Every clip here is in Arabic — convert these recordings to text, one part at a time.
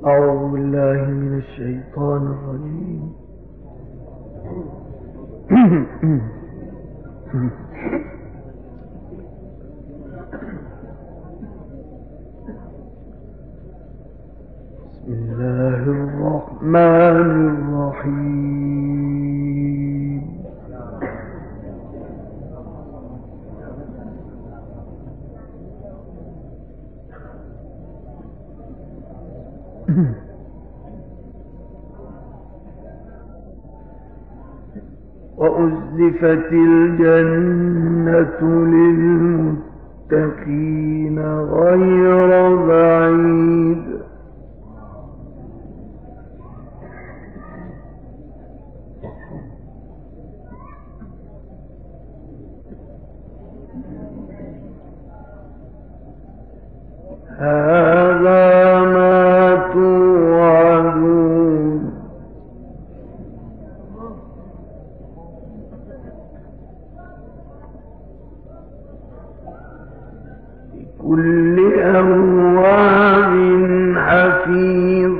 أعوذ بالله من الشيطان الرجيم. بسم الله الرحمن الرحيم. وأزلفت الجنة للمتقين غير بعيد هذا ما توعدون لكل أواب حفيظ.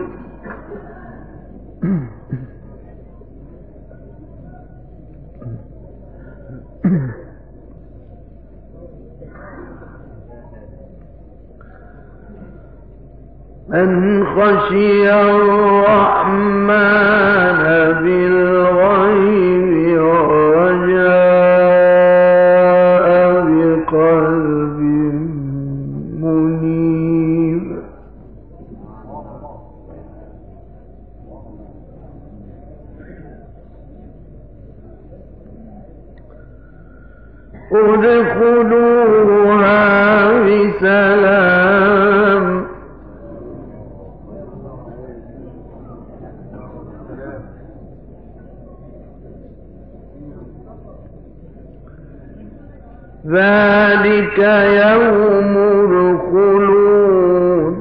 من خشي الرحمن بالغيب وجاء بقلب منيب. ادخلوها بسلام ذلك يوم الخلود.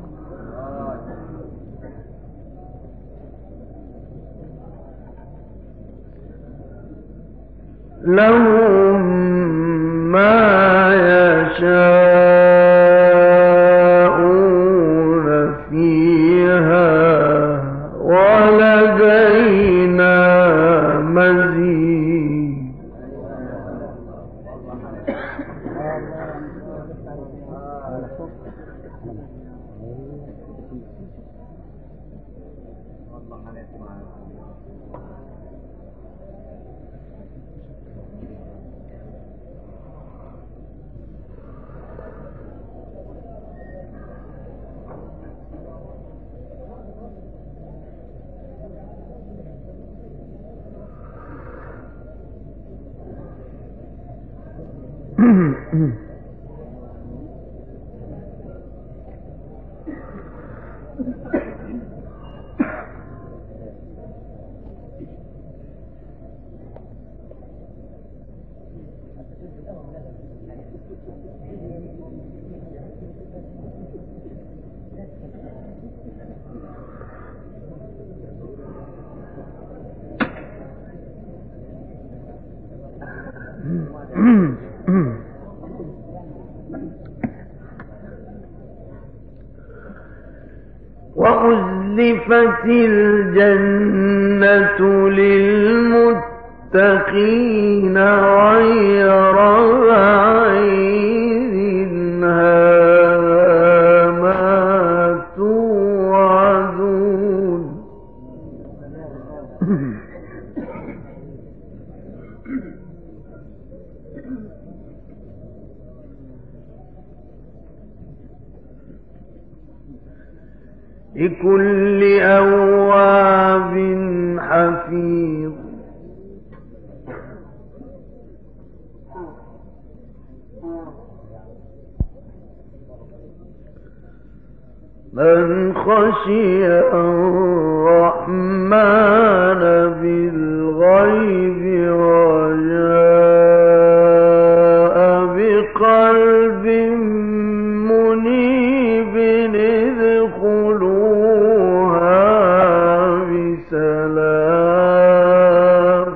لهم ما يشاءون فيها ولدينا مزيد. وأزلفت الجنة للمتقين غير بعيد هذا ما توعدون. لكل أواب حفيظ. من خشي الرحمن بالغيب وجاء بقلب منيب ادخلوها بسلام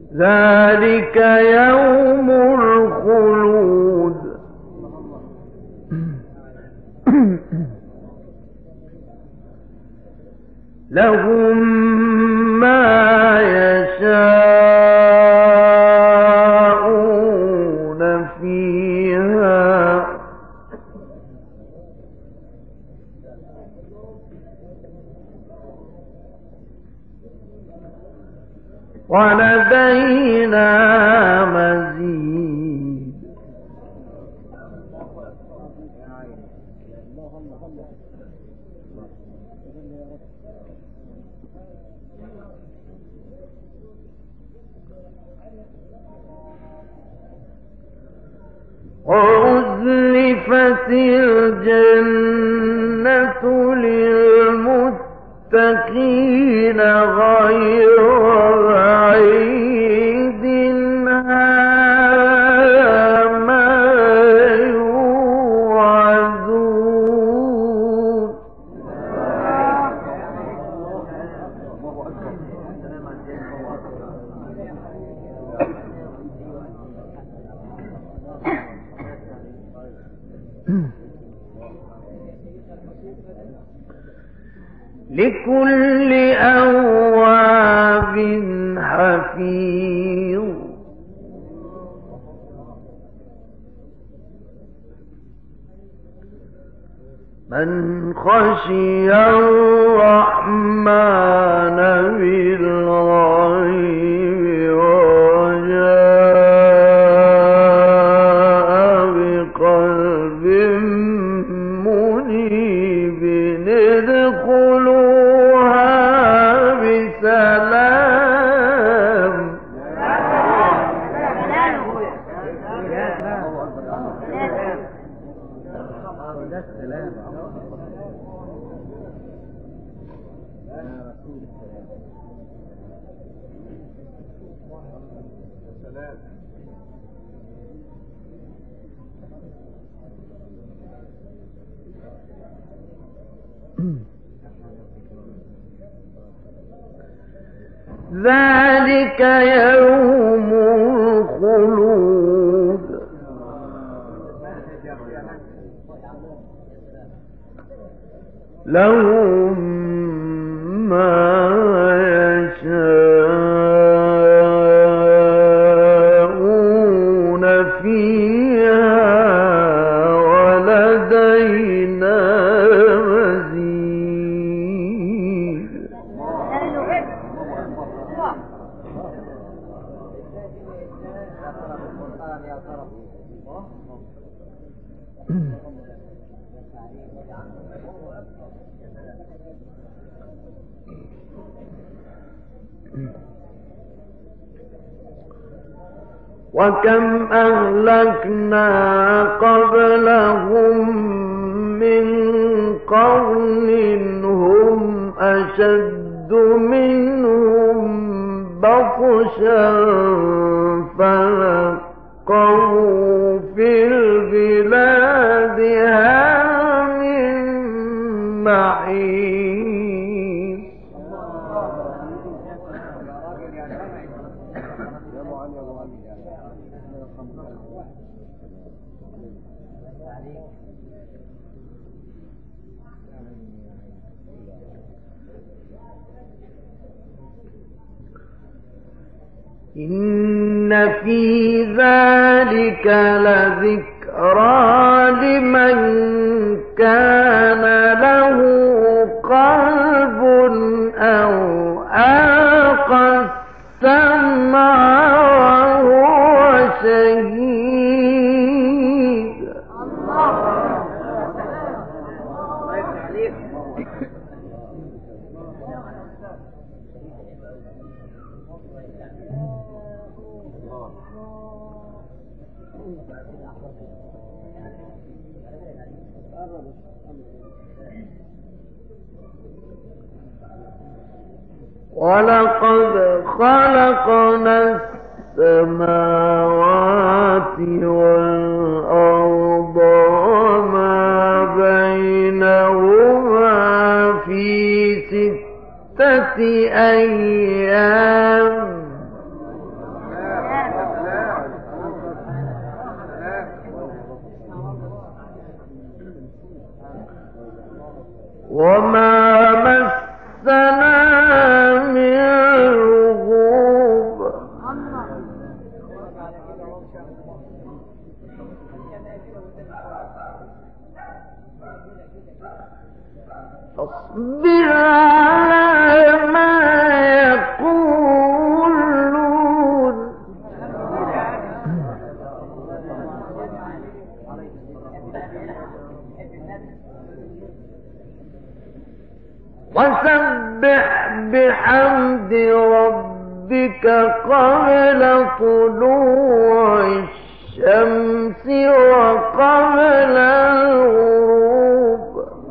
ذلك يوم الخلود لهم ما يشاءون فيها ولدينا مزيد وأزلفت الجنة للمتقين غير بعيد هذا ما يوعدون لكل أواب حفيظ من خشي الرحمن بالغيب وجاء بقلب منيب ادخلوها بسلام ذلك يوم الخلود لهم ما يشاءون فيها ولدينا مزيد وكم أهلكنا قبلهم من قرن هم أشد منهم بطشا فنقروا في البلاد هل من محيص إن في ذلك لذكرى لمن كان له قلب أو ألقى السمع وهو شهيد ولقد خلقنا السماوات والأرض وما بينهما في 6 أيام وما مسنا من لغوب فاصبر على ما يقولون وسبح بحمد ربك قبل طلوع الشمس وقبل الغروب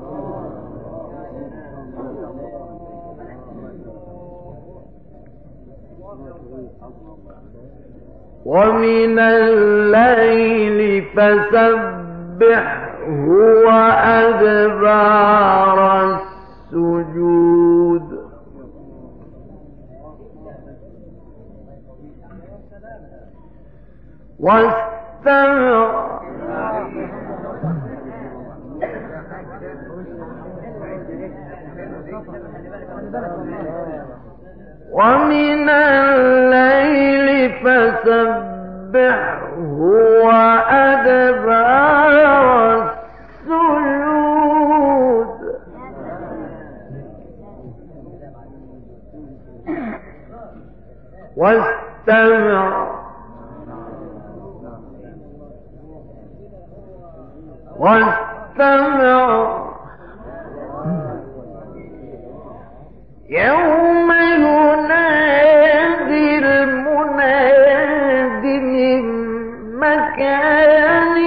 ومن الليل فسبحه وأدبار السجود واستمع ومن الليل فسبحه وأدبار السجود واستمع يوم ينادي المناد من مكان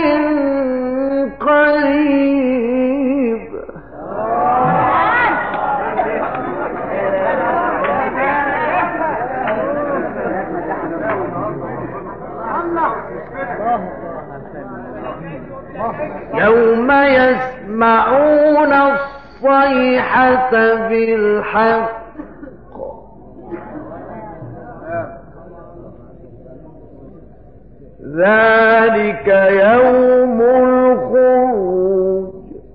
قريب يوم يسمعون الصيحة بالحق ذلك يوم الخروج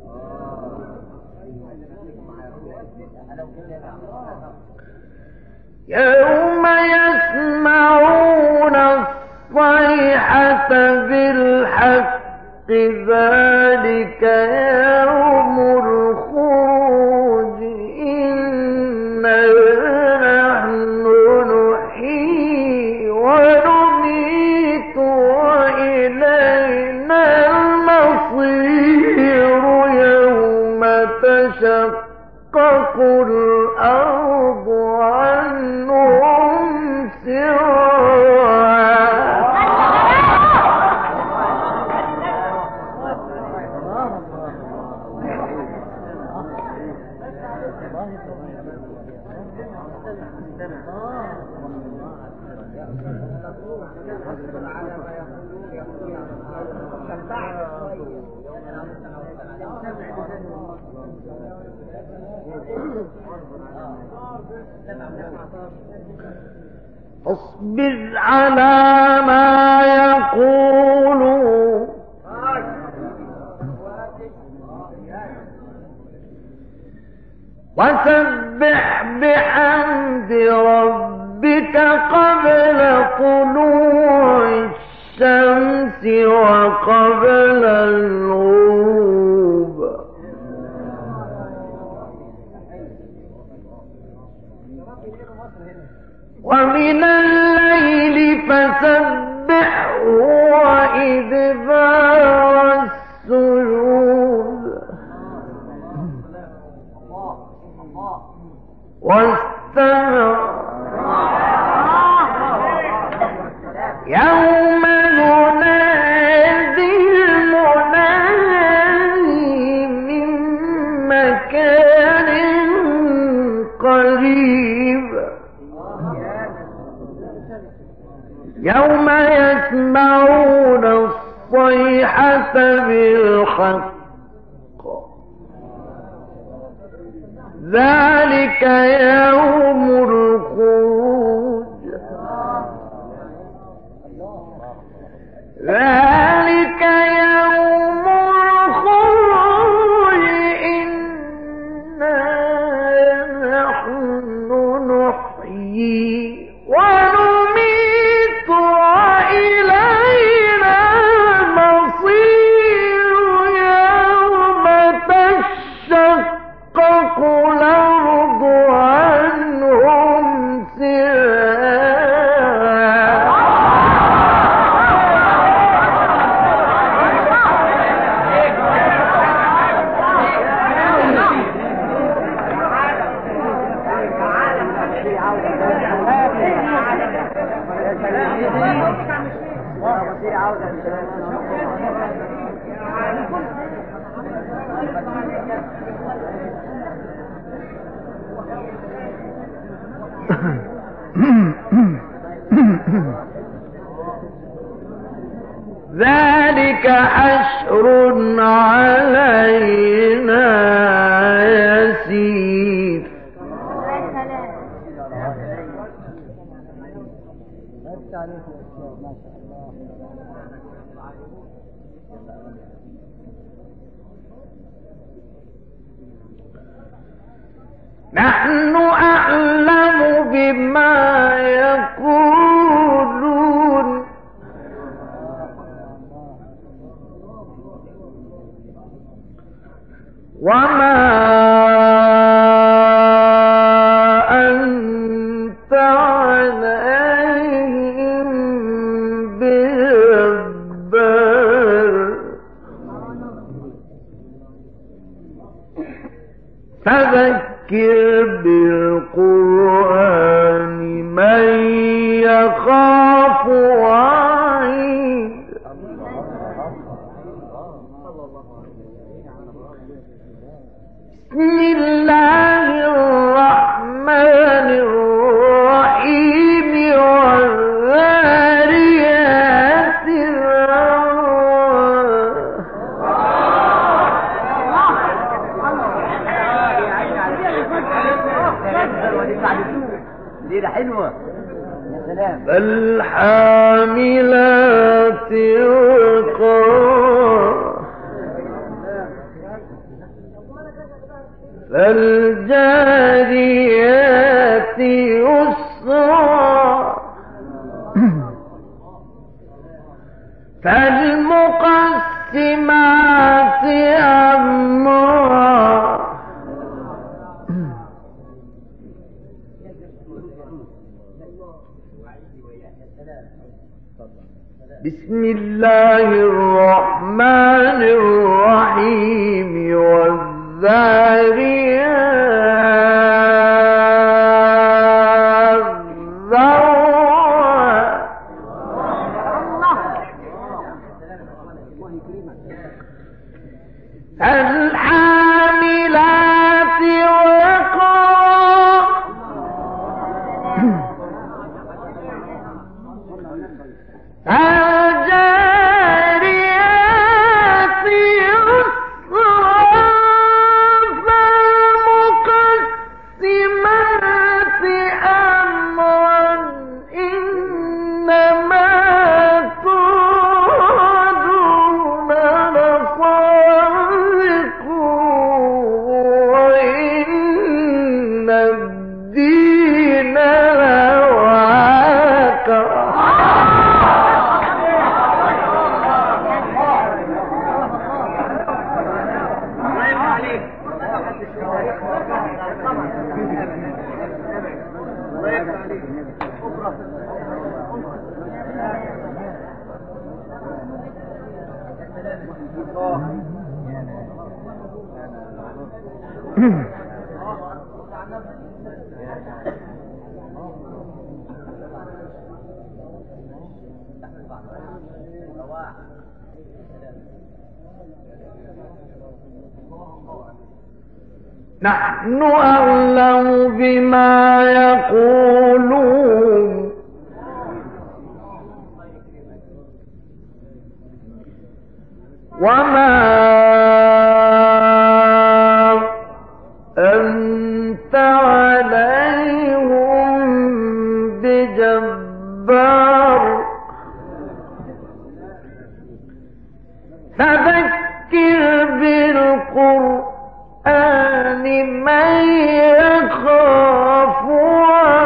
يوم يسمعون الصيحة بالحق ذلك يوم الخروج إنا نحن نحيي ونميت وإلينا المصير يوم تشقق الأرض عنهم سراعا اصبر على ما يقولون وسبح بحمد ربك قبل طلوع الشمس وقبل الغروب ومن الليل فسبحه وإدبار السجود واستمع يوم ينادي المنادي من مكان قريب يوم يسمعون الصيحة بالحق ذلك يوم الخروج ذلك يوم الخروج إنا نحيي ونميت وإلينا المصير يوم تشقق الأرض عنهم ذلك حشر علينا يسير. نحن أعلم بما يقولون وما أنت عليهم بجبار فذكر بالقرآن من يخاف وعيد. بسم الله الرحمن الرحيم والذاريات ليلة حلوة يا سلام. فالحاملات وقرا فالجاريات يسرا فالمقسمات أمرا بسم الله الرحمن الرحيم والذاريات ذروا الحاملات وقرا الجاريات يسرا فالمقسمات أمرا إنما توعدون لصادق وإن الدين لواقع. نحن أعلم بما يقولون وما أنت عليهم بجبار فذكر بالقرآن من يخاف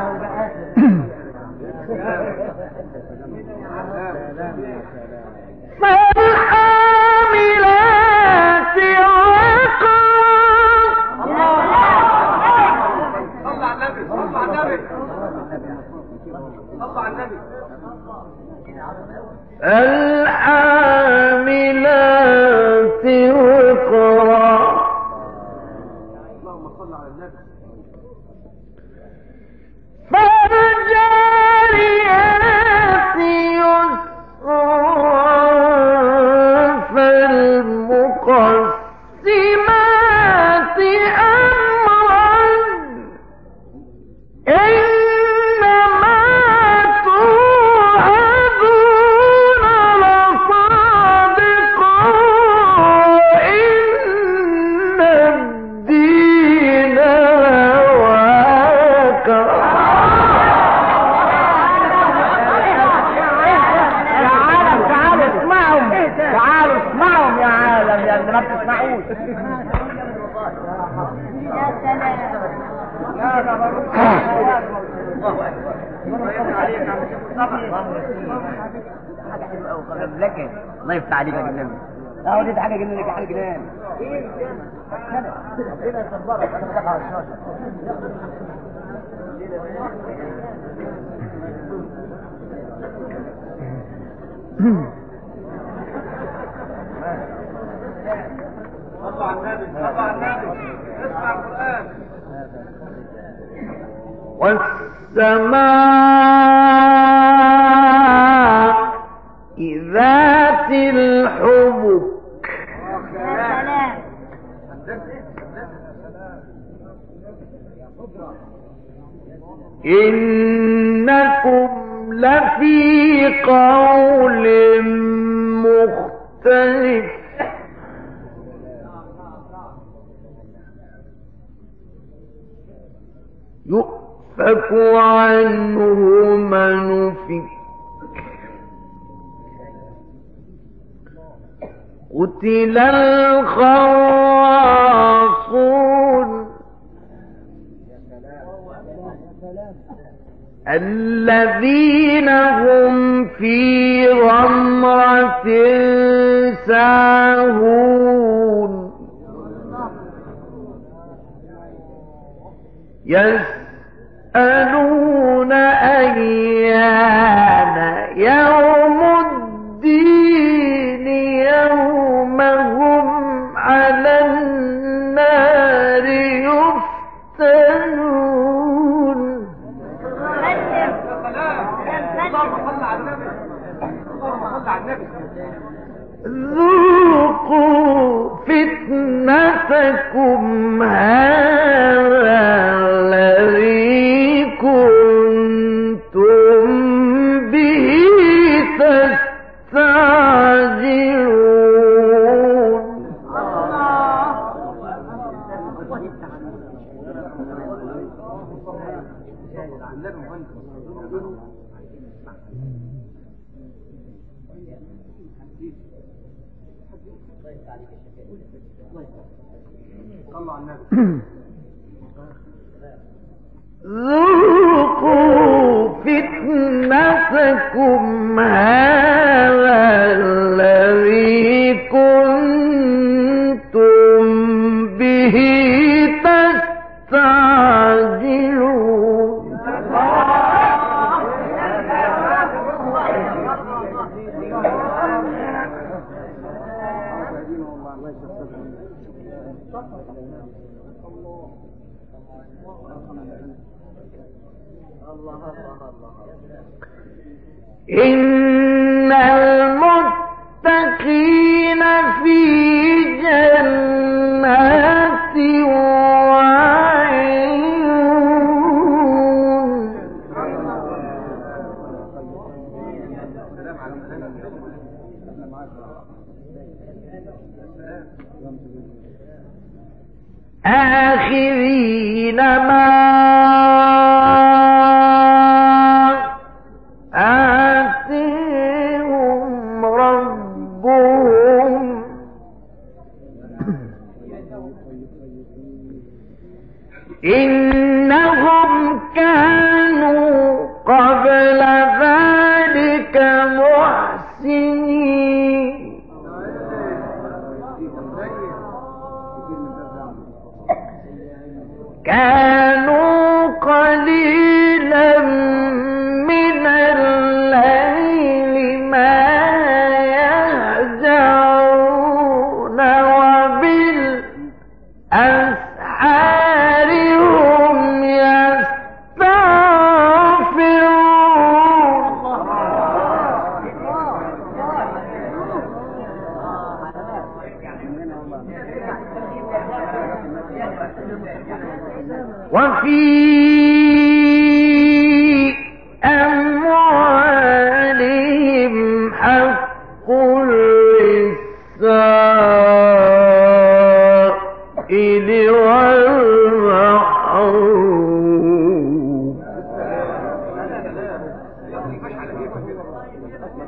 فالحاملات وقرا فالجاريات يسرا فالمقسمات أمرا إنما توعدون لصادق إن الدين لواقع. تعالوا اسمعهم يا عالم يا اللي ما بتسمعوش. يا سلام حاجة حلوة أوي لك. الله يفتح عليك يا جنان. أهو دي حاجة جنان لك، حاجة جنان. ربنا يصبرك. أنا بدافع على الشاشة. والسماء ذات الحبك إنكم لفي قول مختلف يؤفك عنه من أفك قتل الخراصون الذين هم في غمرة ساهون يسألون أيان يوم الدين يوم هم على النار يفتنون ذوقوا فتنتكم هذا الذي كنتم به تستعجلون. ذوقوا فتنتكم هذا الذي كنتم به تستعجلون. إن المتقين في جنات وعيون آخذين ما آتيهم ربهم إنهم كانوا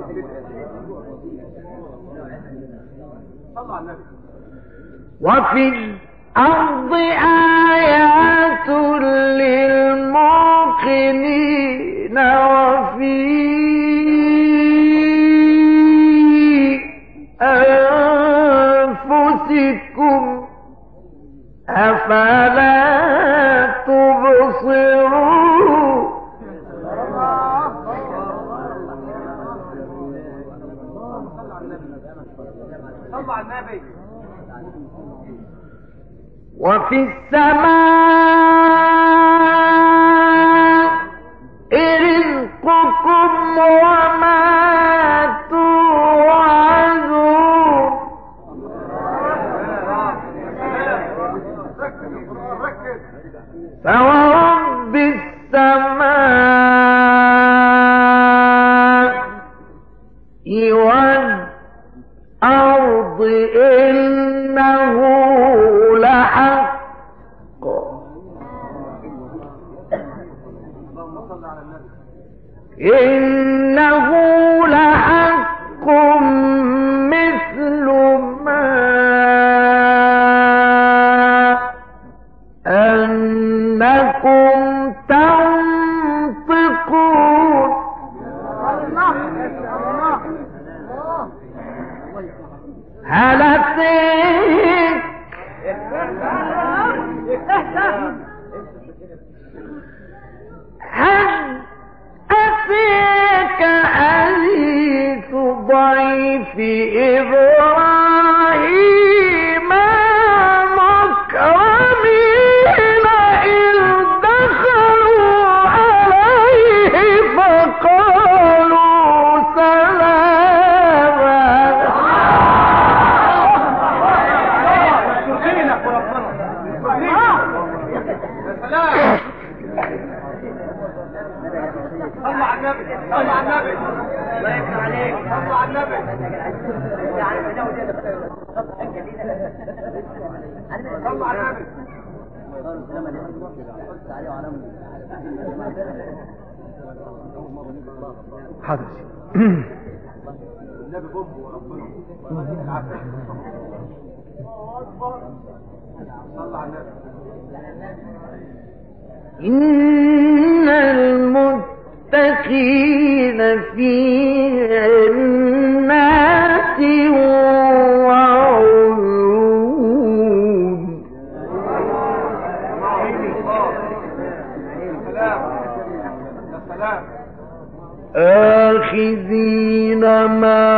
وفي الأرض آيات للموقنين وفي أنفسكم أفلا تبصرون. وفي السماء رزقكم وما توعدون. فورب السماء والأرض إنه لحق إنه لحق مثل ما أنكم تنطقون. هل أتيك حديث ضيف إبراهيم المكرمين إذ دخلوا عليه فقالوا سلاما. صلوا على النبي، صلوا على النبي، الله يفتح عليك، صلوا على النبي. صلوا على النبي. حاضر. النبي بومبو وربنا. صلوا على النبي. إن المتقين في جنات وعيون آخذين ما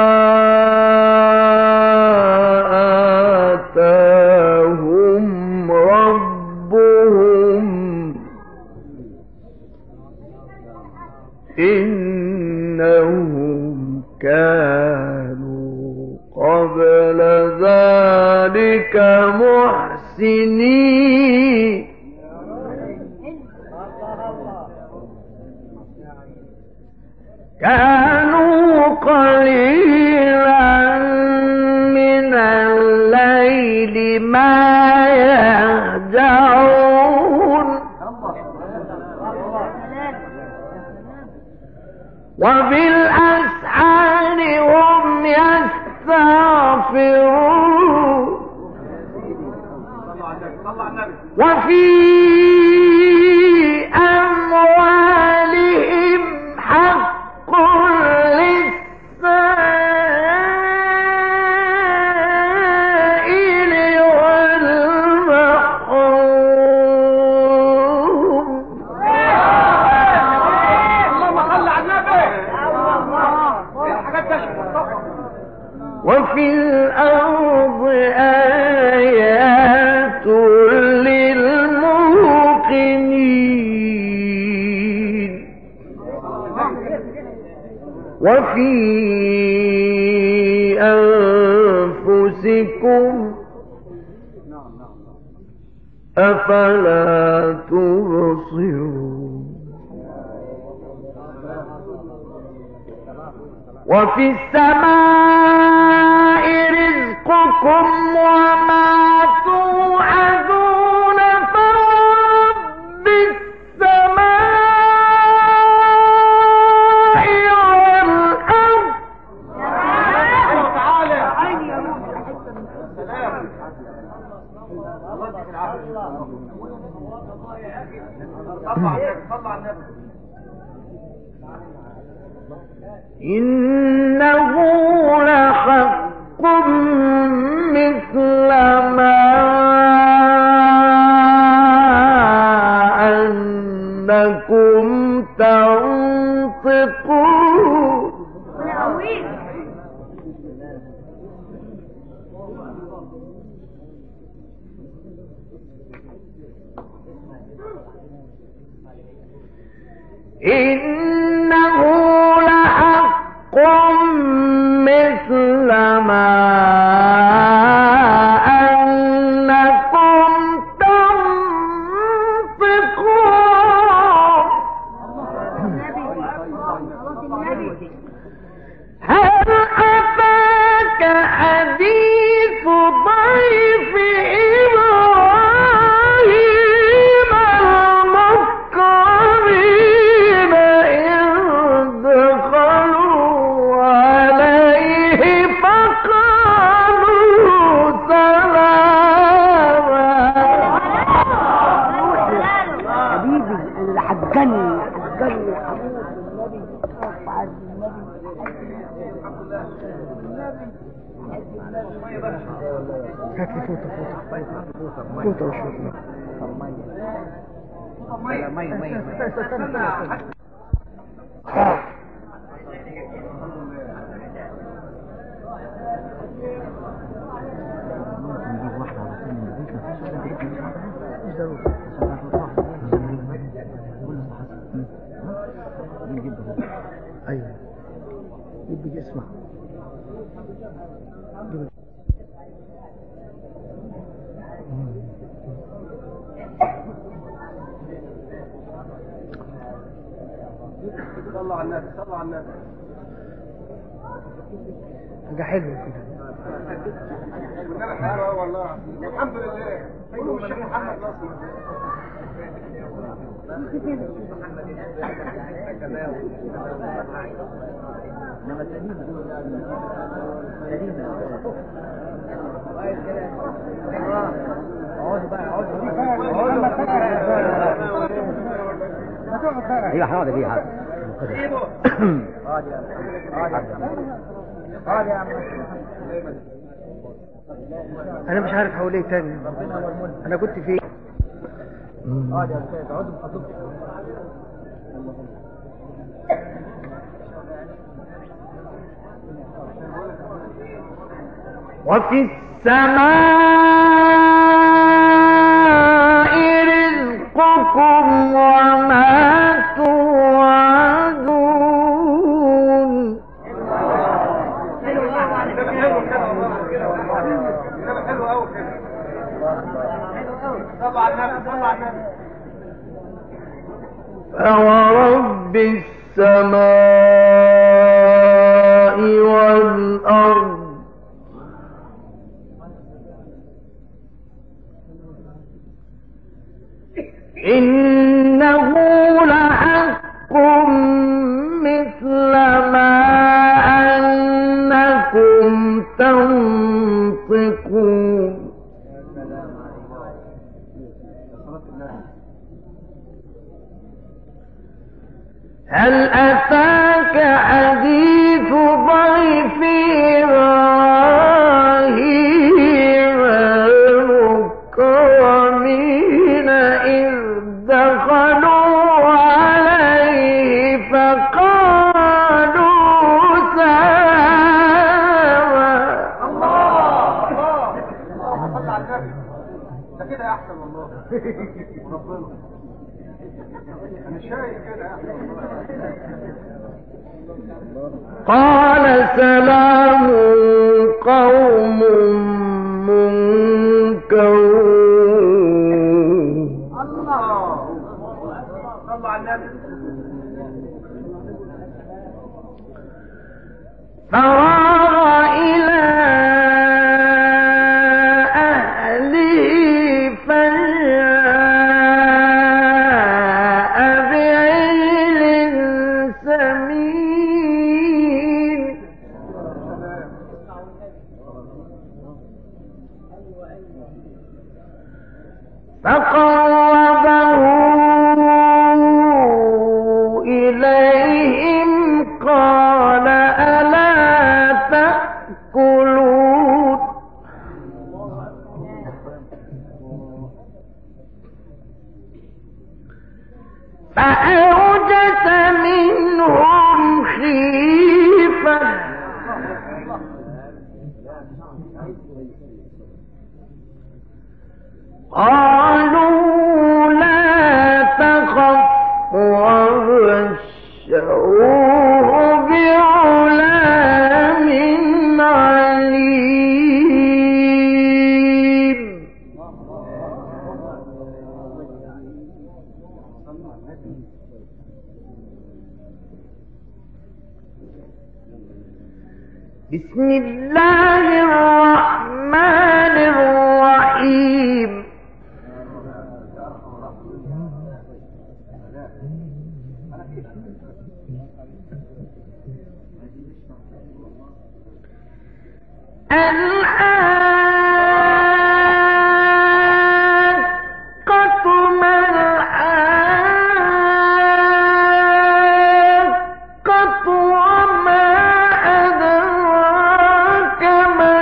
آتاهم ربهم إنهم كانوا قبل ذلك محسنين. كانوا قليلا من الليل ما يهجعون وبالأسحار هم يستغفرون وفي أموالهم حق للسائل والمحروم. وفي الأرض آيات للموقنين وفي أنفسكم أفلا تبصرون. وفي السماء رزقكم وما توعدون فرب السماء والأرض إنه لحق مثل ما أنكم تنطقون. إنه لحق مثل ما أنكم تنطقون. هل أتاك حديث ضيف إبراهيم المكرمين إذ دخلوا عليه فقالوا سلاما. حبيبي اللي حجني حبيبي هات لي فوطة وشوف مية ايوه يبقى اسمع. صلوا على النبي صلوا على النبي. ده حلو كده. والنبي حلوه والله والحمد لله. قولوا الشيخ محمد ناصر. ايوه حاضر دي حاضر. انا مش عارف هقول ايه تاني. انا كنت فين؟ وفي السماء رزقكم وما توعدون. حلو قوي كده. صلوا على النبي صلوا على النبي. فورب السماء والأرض إنه لحق مثل ما أنكم تنطقون. هل أتاك حديث ضيف إبراهيم المكرمين إذ دخلوا عليه فقالوا سلاما. الله صلى على النبي. ده كده احسن والله وربنا. انا شايف كده احسن والله. قال سلام قوم منكرون. الله صلى على النبي. فراغ إلى أهله فجاء بعجل سمين. فقربه إليهم قال قالوا لا تخف وبشروه بغلام عليم. بسم الله الرحمن الرحيم. الحاقة ما الحاقة وما أدراك ما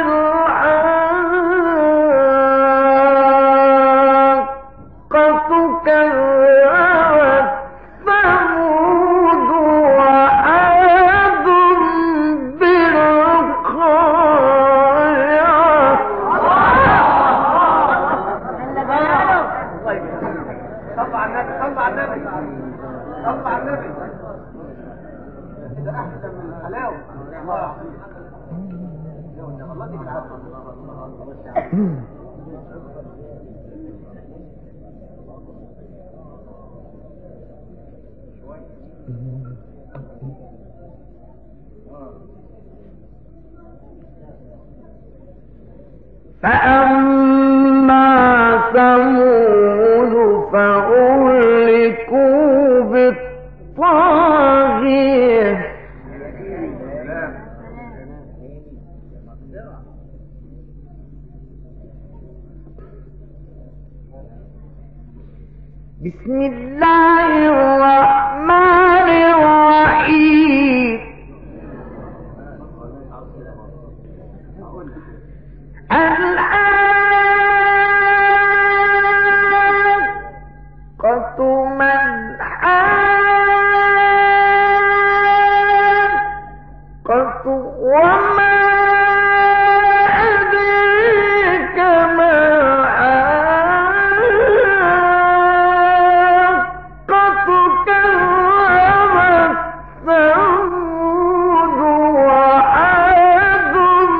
الحاقة كذبت ثمود وعاد بالقارعة. صل على النبي صل على النبي صل على النبي. ده احسن من الحلاوه. الله يديك العافيه. فأما ثمود فأهلكوا بالطاغية. بسم الله الرحمن الرحيم. الحاقة ما الحاقة وما أدريك ما الحاقة كذبت ثمود وعاد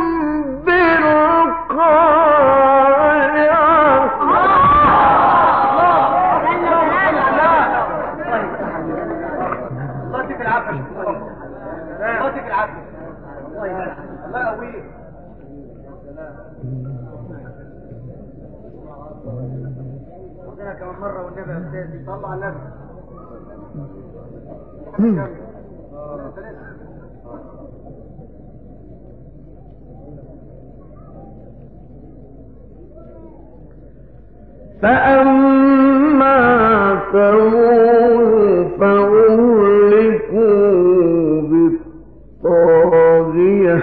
بالقارعة. الله يديك العافيه. الله يديك العافيه. الله يقويك. ربنا كمان مرة والنبي يا أستاذي. صل على النبي. فأما ثمود فأهلكوا بالطاغية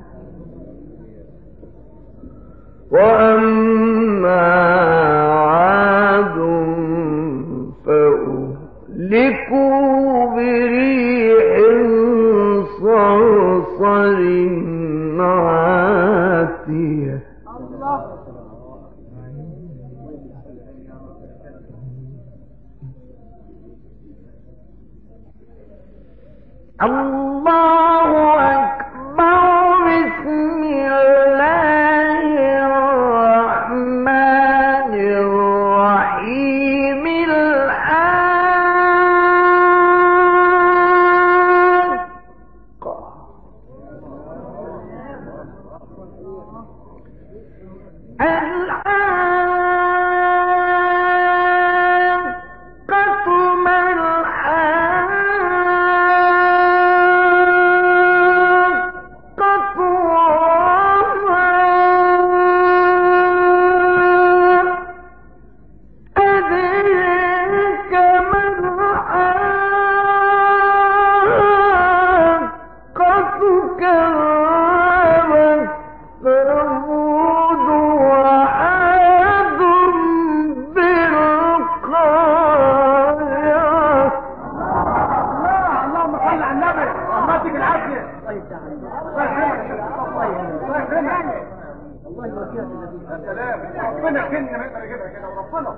وأما عاد فأهلكوا بريح صرصر عاتية. الله أكبر. بسم الله الرحمن الرحيم. الله يديك العافيه. الله يبارك فيك. يا سلام، ربنا كلنا ما يقدر يجيبها كده وربنا.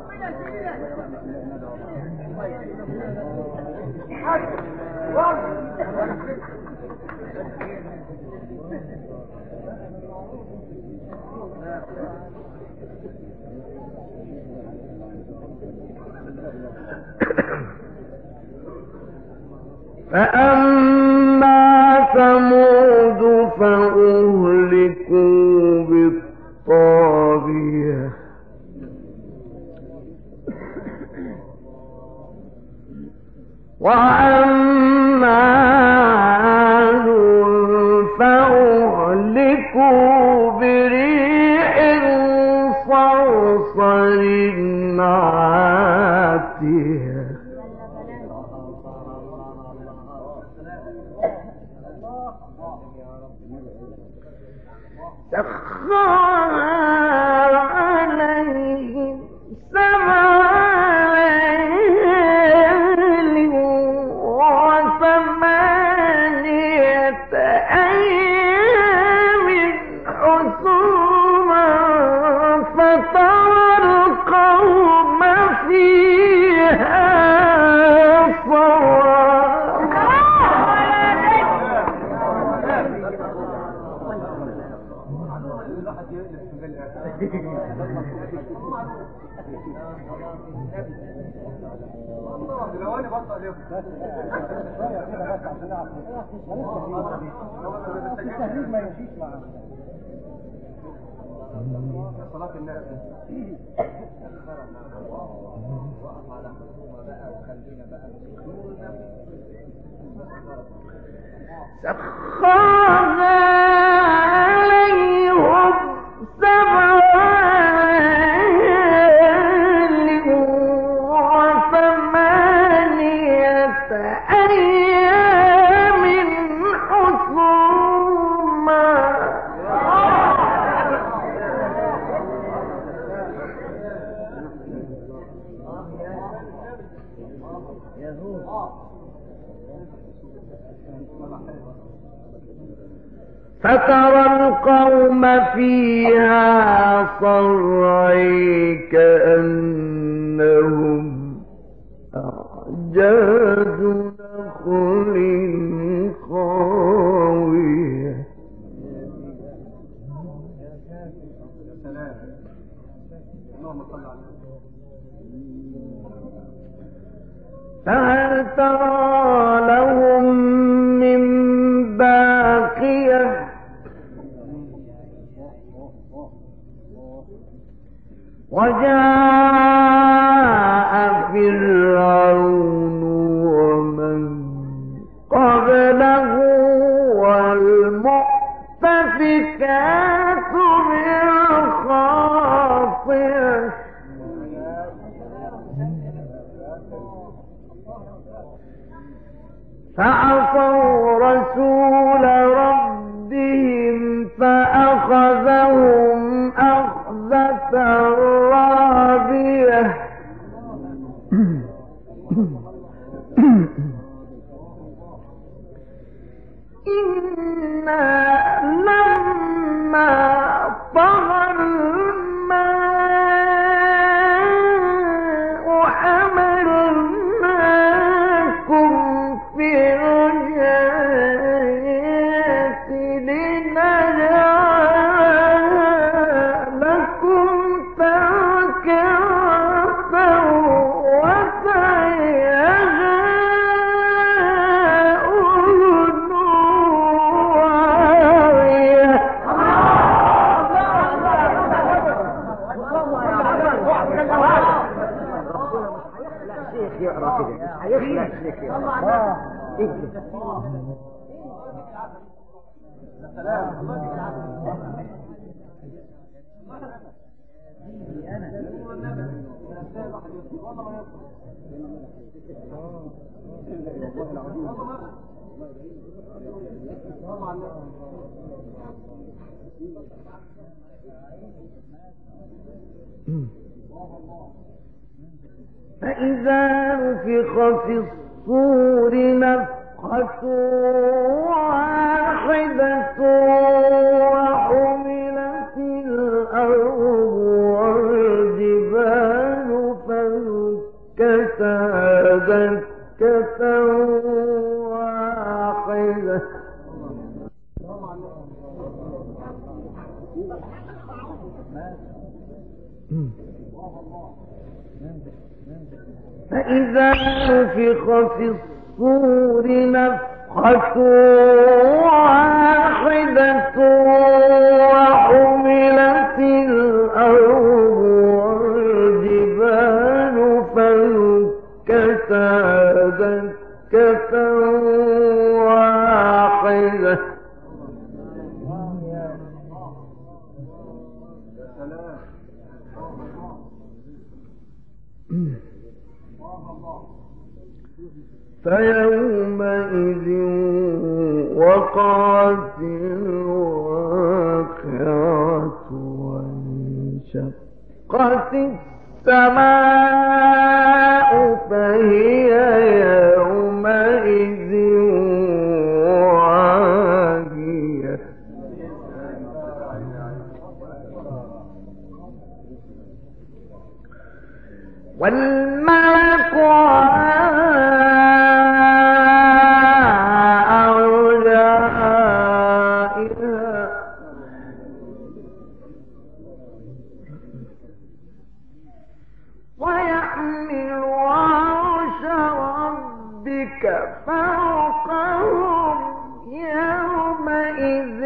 فأما ثمود فأهلكوا بالطاغية وأما عاد فأهلكوا بريح صرصر عاتية سخرها عليهم سبع ليال وثمانية أيام حسوما فترى القوم فيها صرعا لو انا بطل اليوم ما يمشيش معانا صلاة الناس على حكومة بقى وخلينا بقى سخرنا عليهم سبع ليال وثمانية أيام حسوما فترى القوم فيها صرعي كأنهم أعجاز نخل خاوية فهل ترى لهم من باقية وجاء فرعون ومن قبله والمؤتفكات بالخاطئة فعصوا رسول ربهم فأخذهم أخذة رابية إنا لما طغى الماء حملناكم في الجارية لنجعلكم تذكرة وتعيها أذن واعية شيخ يقرا كده هيخلق شيخ يقرا فإذا نفخ في الصور نفخة واحدة فإذا نفخ في الصور نفخة واحدة وحملت الأرض والجبال فدكتا دكة واحدة فيومئذ وقعت الواقعة وانشقت السماء فهي يومئذ واهية والملك ويحمل عرش ربك فوقهم يومئذ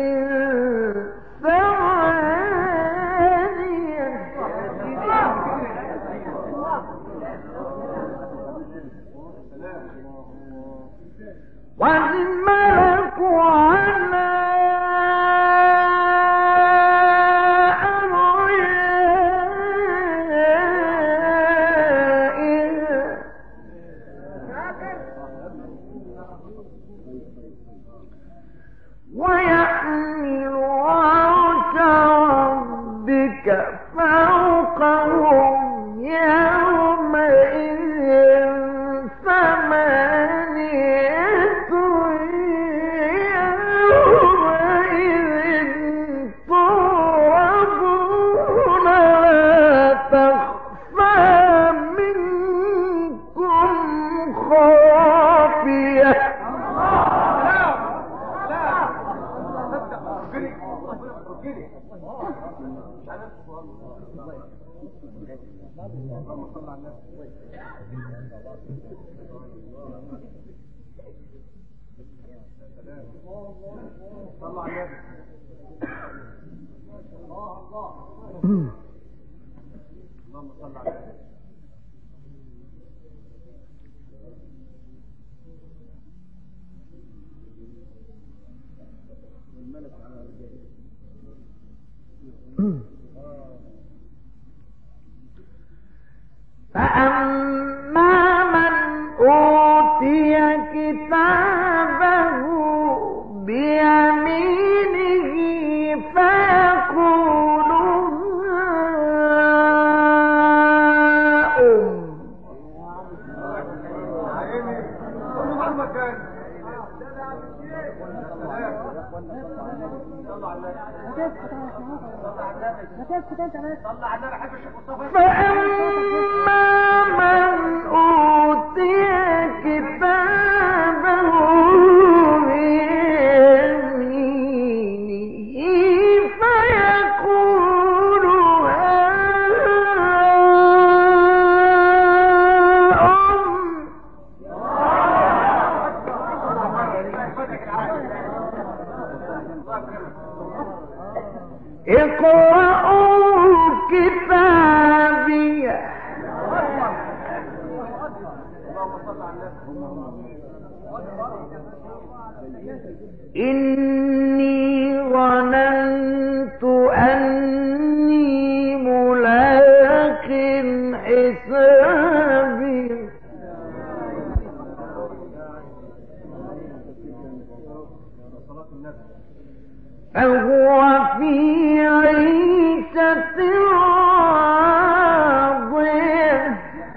ثمانية والملك على ويحمل عرش ربك فوقهم يومئذ ثمانية يومئذ تعرضون لا تخفى منكم خافية فأما من أوتي كتابه بيمينه فيقول فأما من أوتي كتابه بيمينه فيقول اقرأوا كتابيه إني ظننت أني ملاق حسابي فهو في عيشة راضية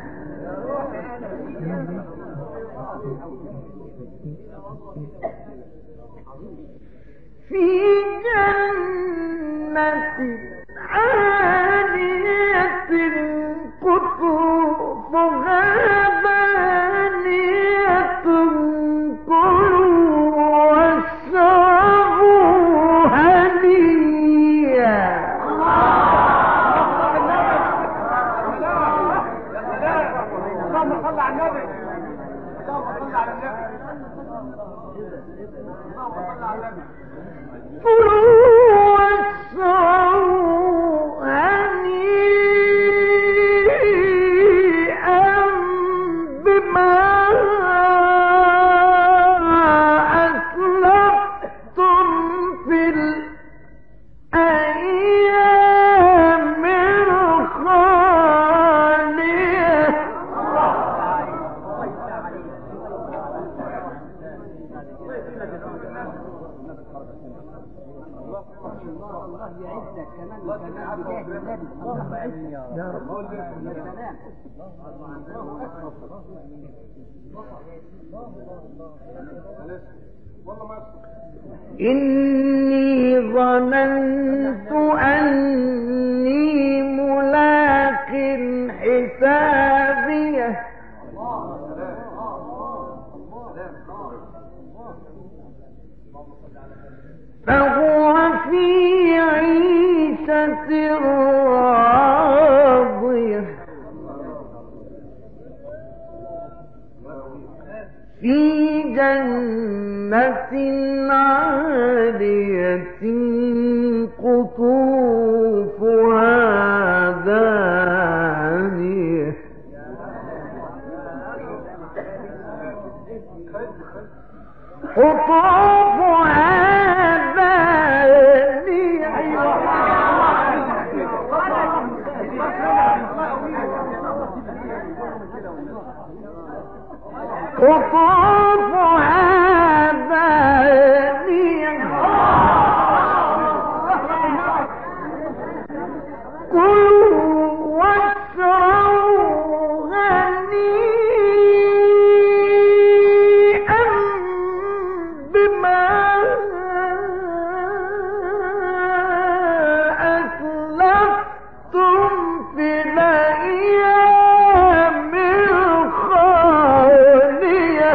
في جنة عالية قطوفها دانية كلوا واشربوا هنيئا إني ظننت أني ملاق حسابيه فهو في عيشة راضية في جنة عالية قطوفها دانية قطوفها قطوفها دانية كلوا واشربوا هنيئا بما أسلفتم في الأيام الخالية.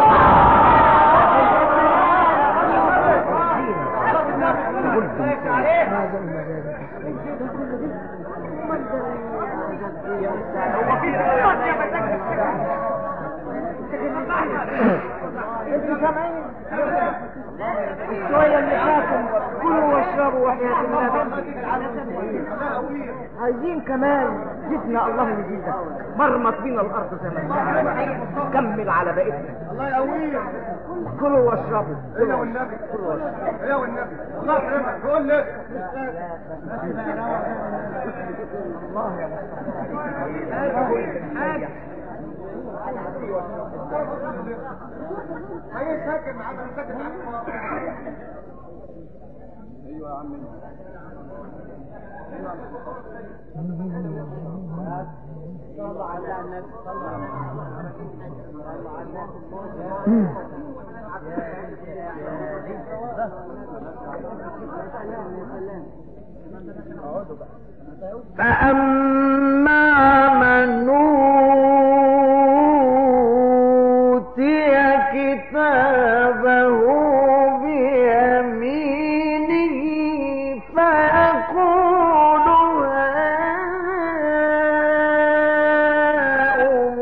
الشوية اللي فاتوا كلوا واشربوا وحياة النبي عايزين كمان جسنا الله يزيدك مرمط بينا الارض زي ما كمل على بقيتنا الله يقويك. كلوا واشربوا ايه والنبي كلوا واشربوا ايه والنبي الله يكرمك قول لك الله يا هي ساكن معاك ساكن معاك ايوه يا عمي صلى على النبي صلى فأما من أوتي كتابه بيمينه فيقول هاؤم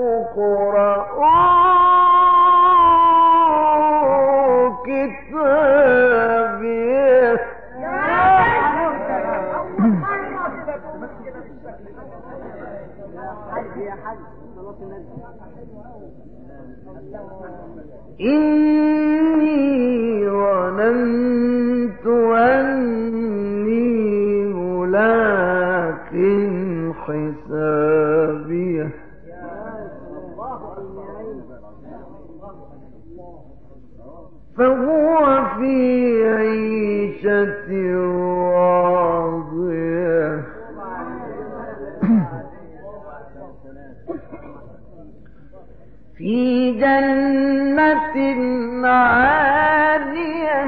اقرءوا كتابيه إني ظننت أني ملاق حسابيه فهو في عيشة راضية في جنة عالية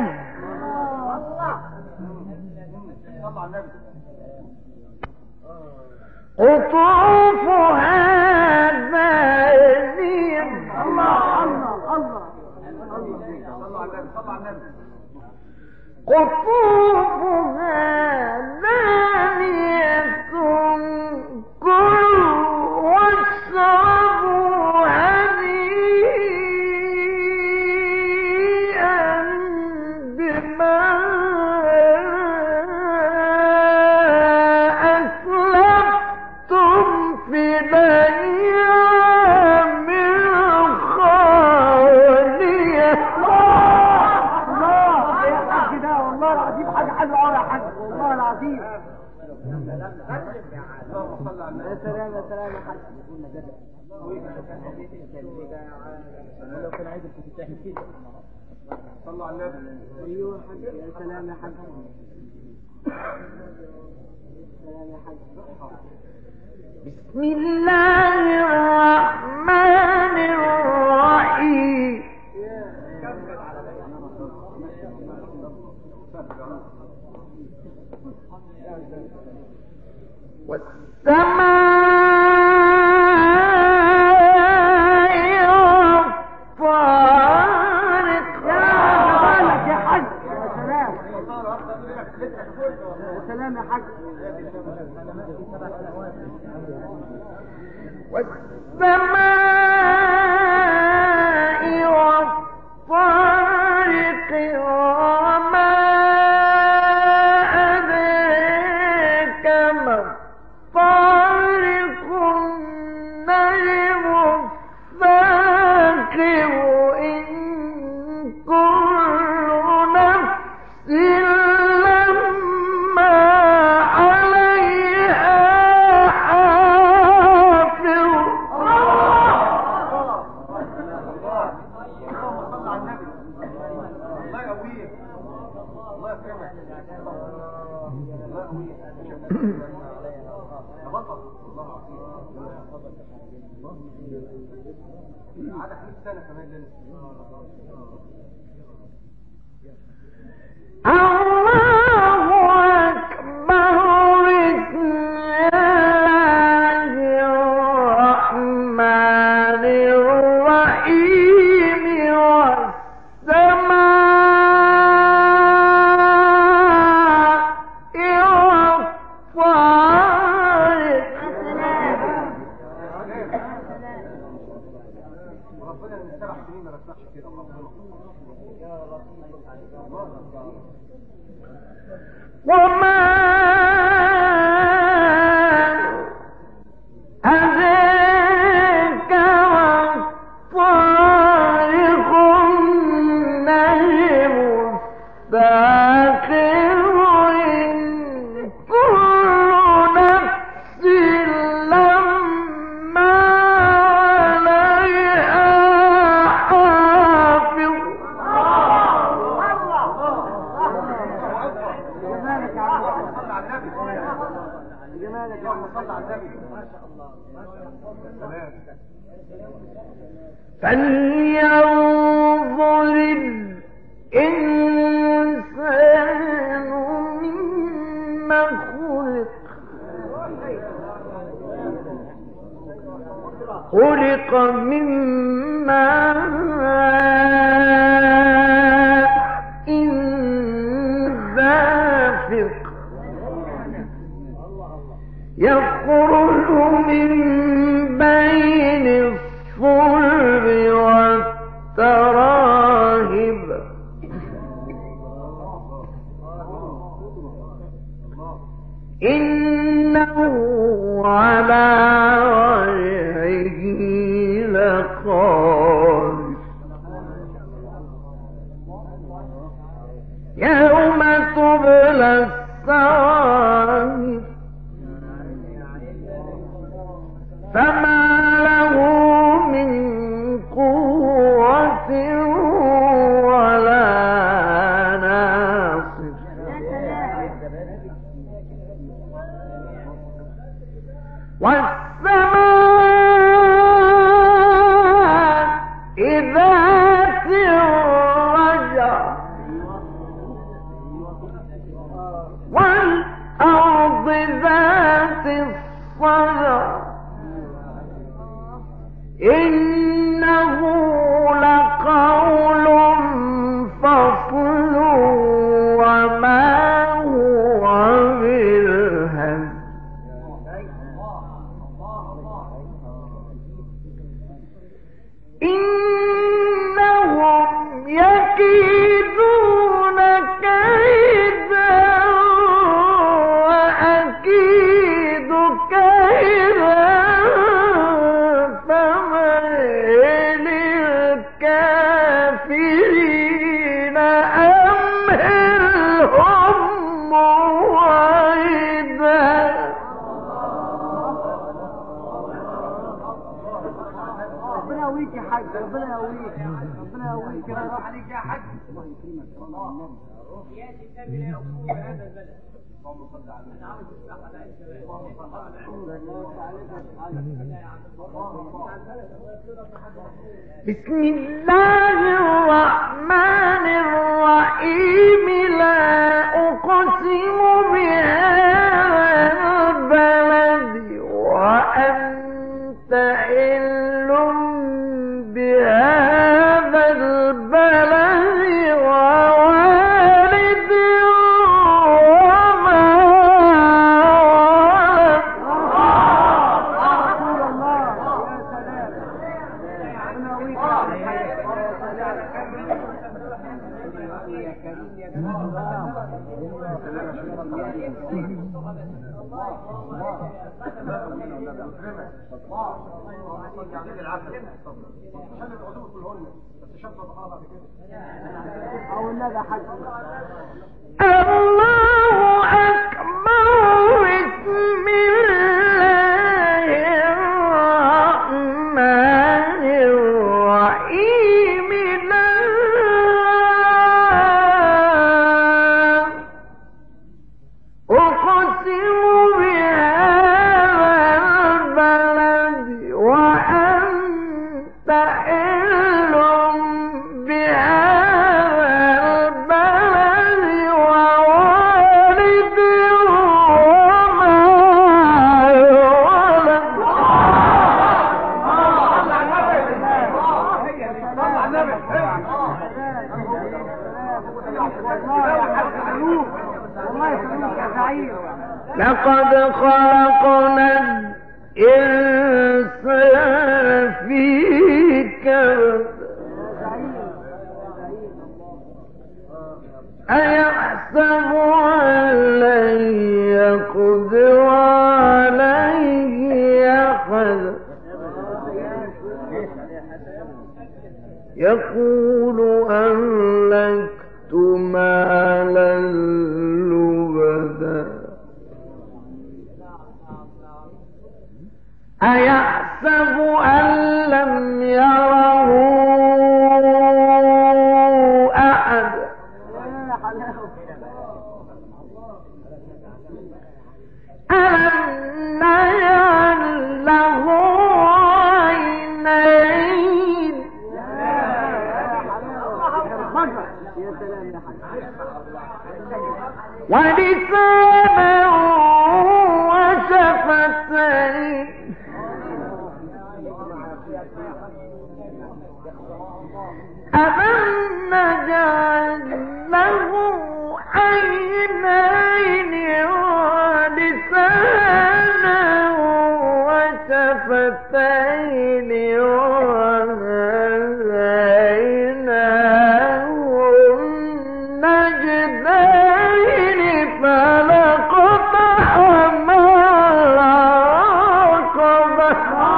قطوفها دانية قطوفها دانية كلوا واشربوا هنيئا حاج عمر يا حاج والله العظيم. اللهم صل على النبي. يا سلام يا سلام يا حاج. لو كان عايز تفتح كده صلوا على النبي. ايوه يا حاج يا سلام يا حاج. سلام يا حاج. بسم الله الرحمن الرحيم. والسماء والطارق. يا حاج يا سلام يا سلام يا حاج. والسماء والطارق وما أدراك ما الطارق النجم الثاقب إن كل نفس لما عليها حافظ. اللهم صل على النبي. الله يقويك. الله يكرمك. الله يقويك. يا بطل. الله عظيم. عاد 100 سنة كمان لنا. الله أكبر. بسم الله الرحمن الرحيم. والطارق. وربنا من 7 سنين ما بسمعش كده ربنا. وما أدراك ما الطارق النجم الثاقب إن كل نفس لما عليها حافظ. جمالك يا عم. صل على النبي. جمالك يا عم. صل على النبي. ما شاء الله. ما شاء الله. سلام. فلينظر الإنسان مما خلق من ماء دافق يخرج من بين الصلب والتراهب إنه على وجهه لقادر يوم تبلى السرائر فما له من قوة ولا ناصر والسماء ذات الرجع والأرض ذات الصدع إنه لقول فصل وما هو بالهزل إنهم يكيدون كيدا وأكيد كيدا فمهل الكافرين أمهلهم يمكن اروح عليك يا حاج. الله يكرمك الله. يا النبي لا يقوم هذا البلد. اللهم صل على النبي. انا عاوز اسمع على الشباب. اللهم صل على النبي. بسم الله الرحمن الرحيم. لا أقسم بهذا البلد وأنت حل بهذا البلد ووالد وما الله أكبر. بسم الله الرحمن الرحيم. لا أقسم بهذا البلد وأنت حل بهذا البلد ووالد وما لقد خلقنا الإنسان في كبد. أيحسب أن لن يقدر عليه أحد. يقول أهلكت مالا لبدا. أيحسب أن لم يره أحد. ألم نجعل له عينين ولسانا وشفتين ألم نجعل له عينين ولسانا وشفتين وهديناه النجدين فلقتحم العقبة.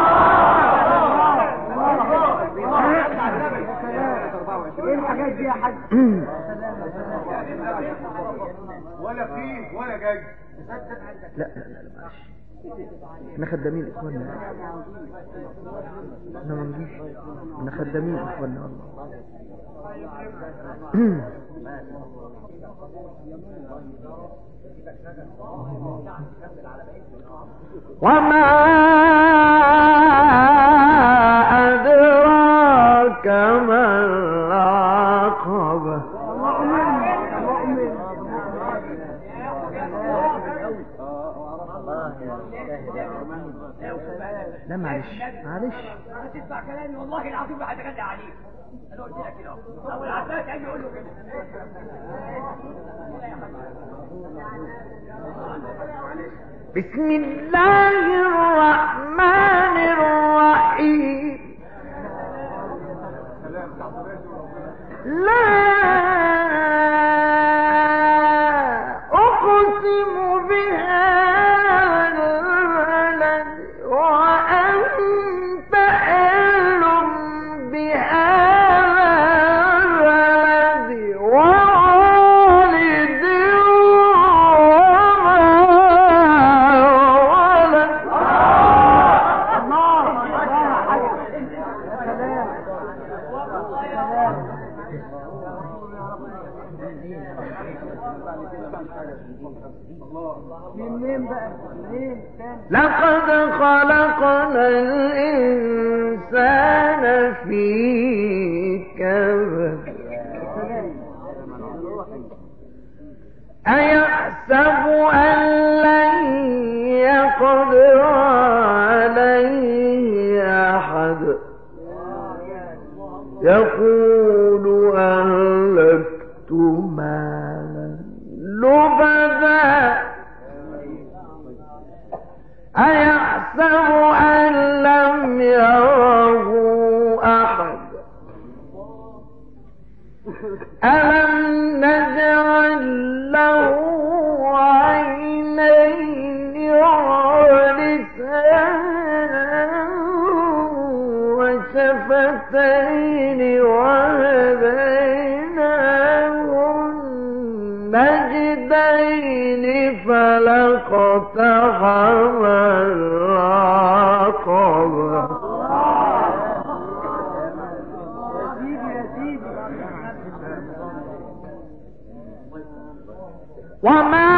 ولا فيه ولا جاي. لا معلش، احنا خدامين اخواننا، احنا ما نجيش، احنا خدامين اخواننا والله. وما أدراك ما العقبة. لا معلش تسمع كلامي والله العظيم ما هتغني عليك. انا قلت لك كده اهو العباس هيجي يقول له كده. بسم الله الرحمن الرحيم. لا أقسم بهذا البلد وأنت حل بهذا البلد ووالد وما ولد. لقد خلقنا الإنسان في كبد أيحسب أن لن يقدر عليه أحد يقول أهلكت مالا لبدا أيحسب أن لم يره أحد ألم نجعل له عينين ولسانا وشفتين وهديناه النجدين فلاقتحم العقبة وما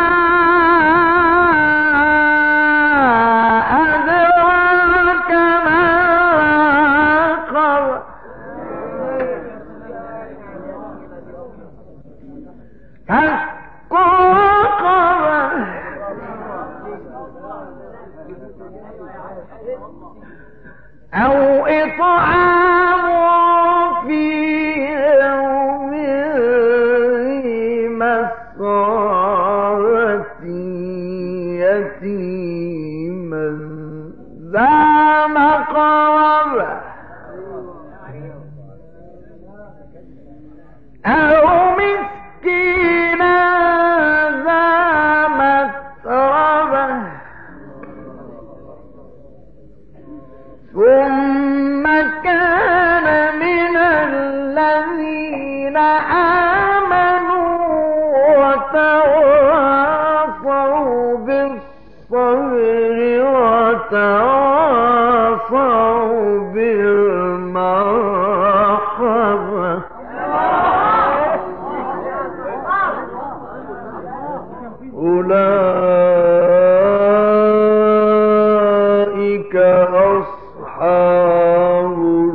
أدراك ما العقبة فك رقبة أو إطعام في يوم ذي مسغبة يتيما ذا مقربة أو مسكينا ذا متربة ثم كان من الذين آمنوا وتواصوا بالصبر وتواصوا بالمرحمة أولئك أصحاب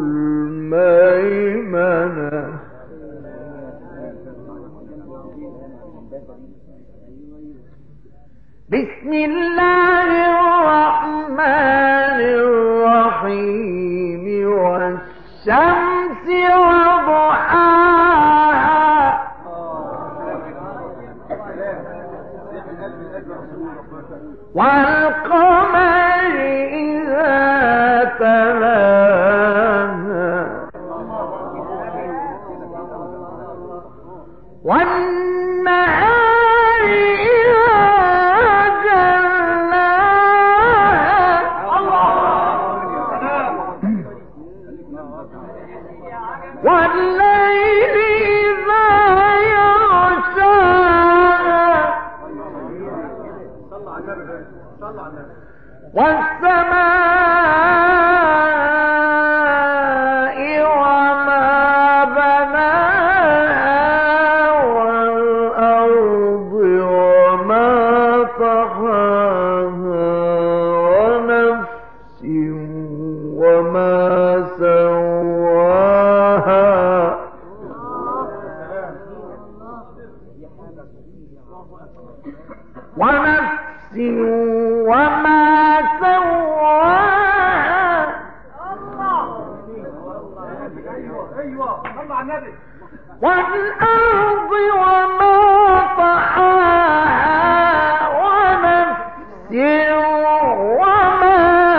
الميمنة بسم الله الرحمن الرحيم والشمس وضحاها والقمر إذا تلاها والنهار إذا جلاها والليل إذا يغشاها والسماء وما بناها والأرض وما طحاها ونفس وما سواها ونفس وما سواها والأرض وما طحاها ونفس وما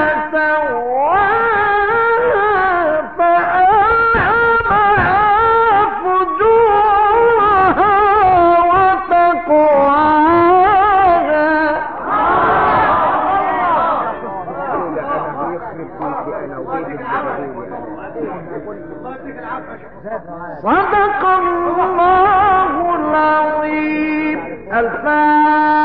سواها فألهمها فجورها وتقواها صدق الله العظيم. الفاتحة.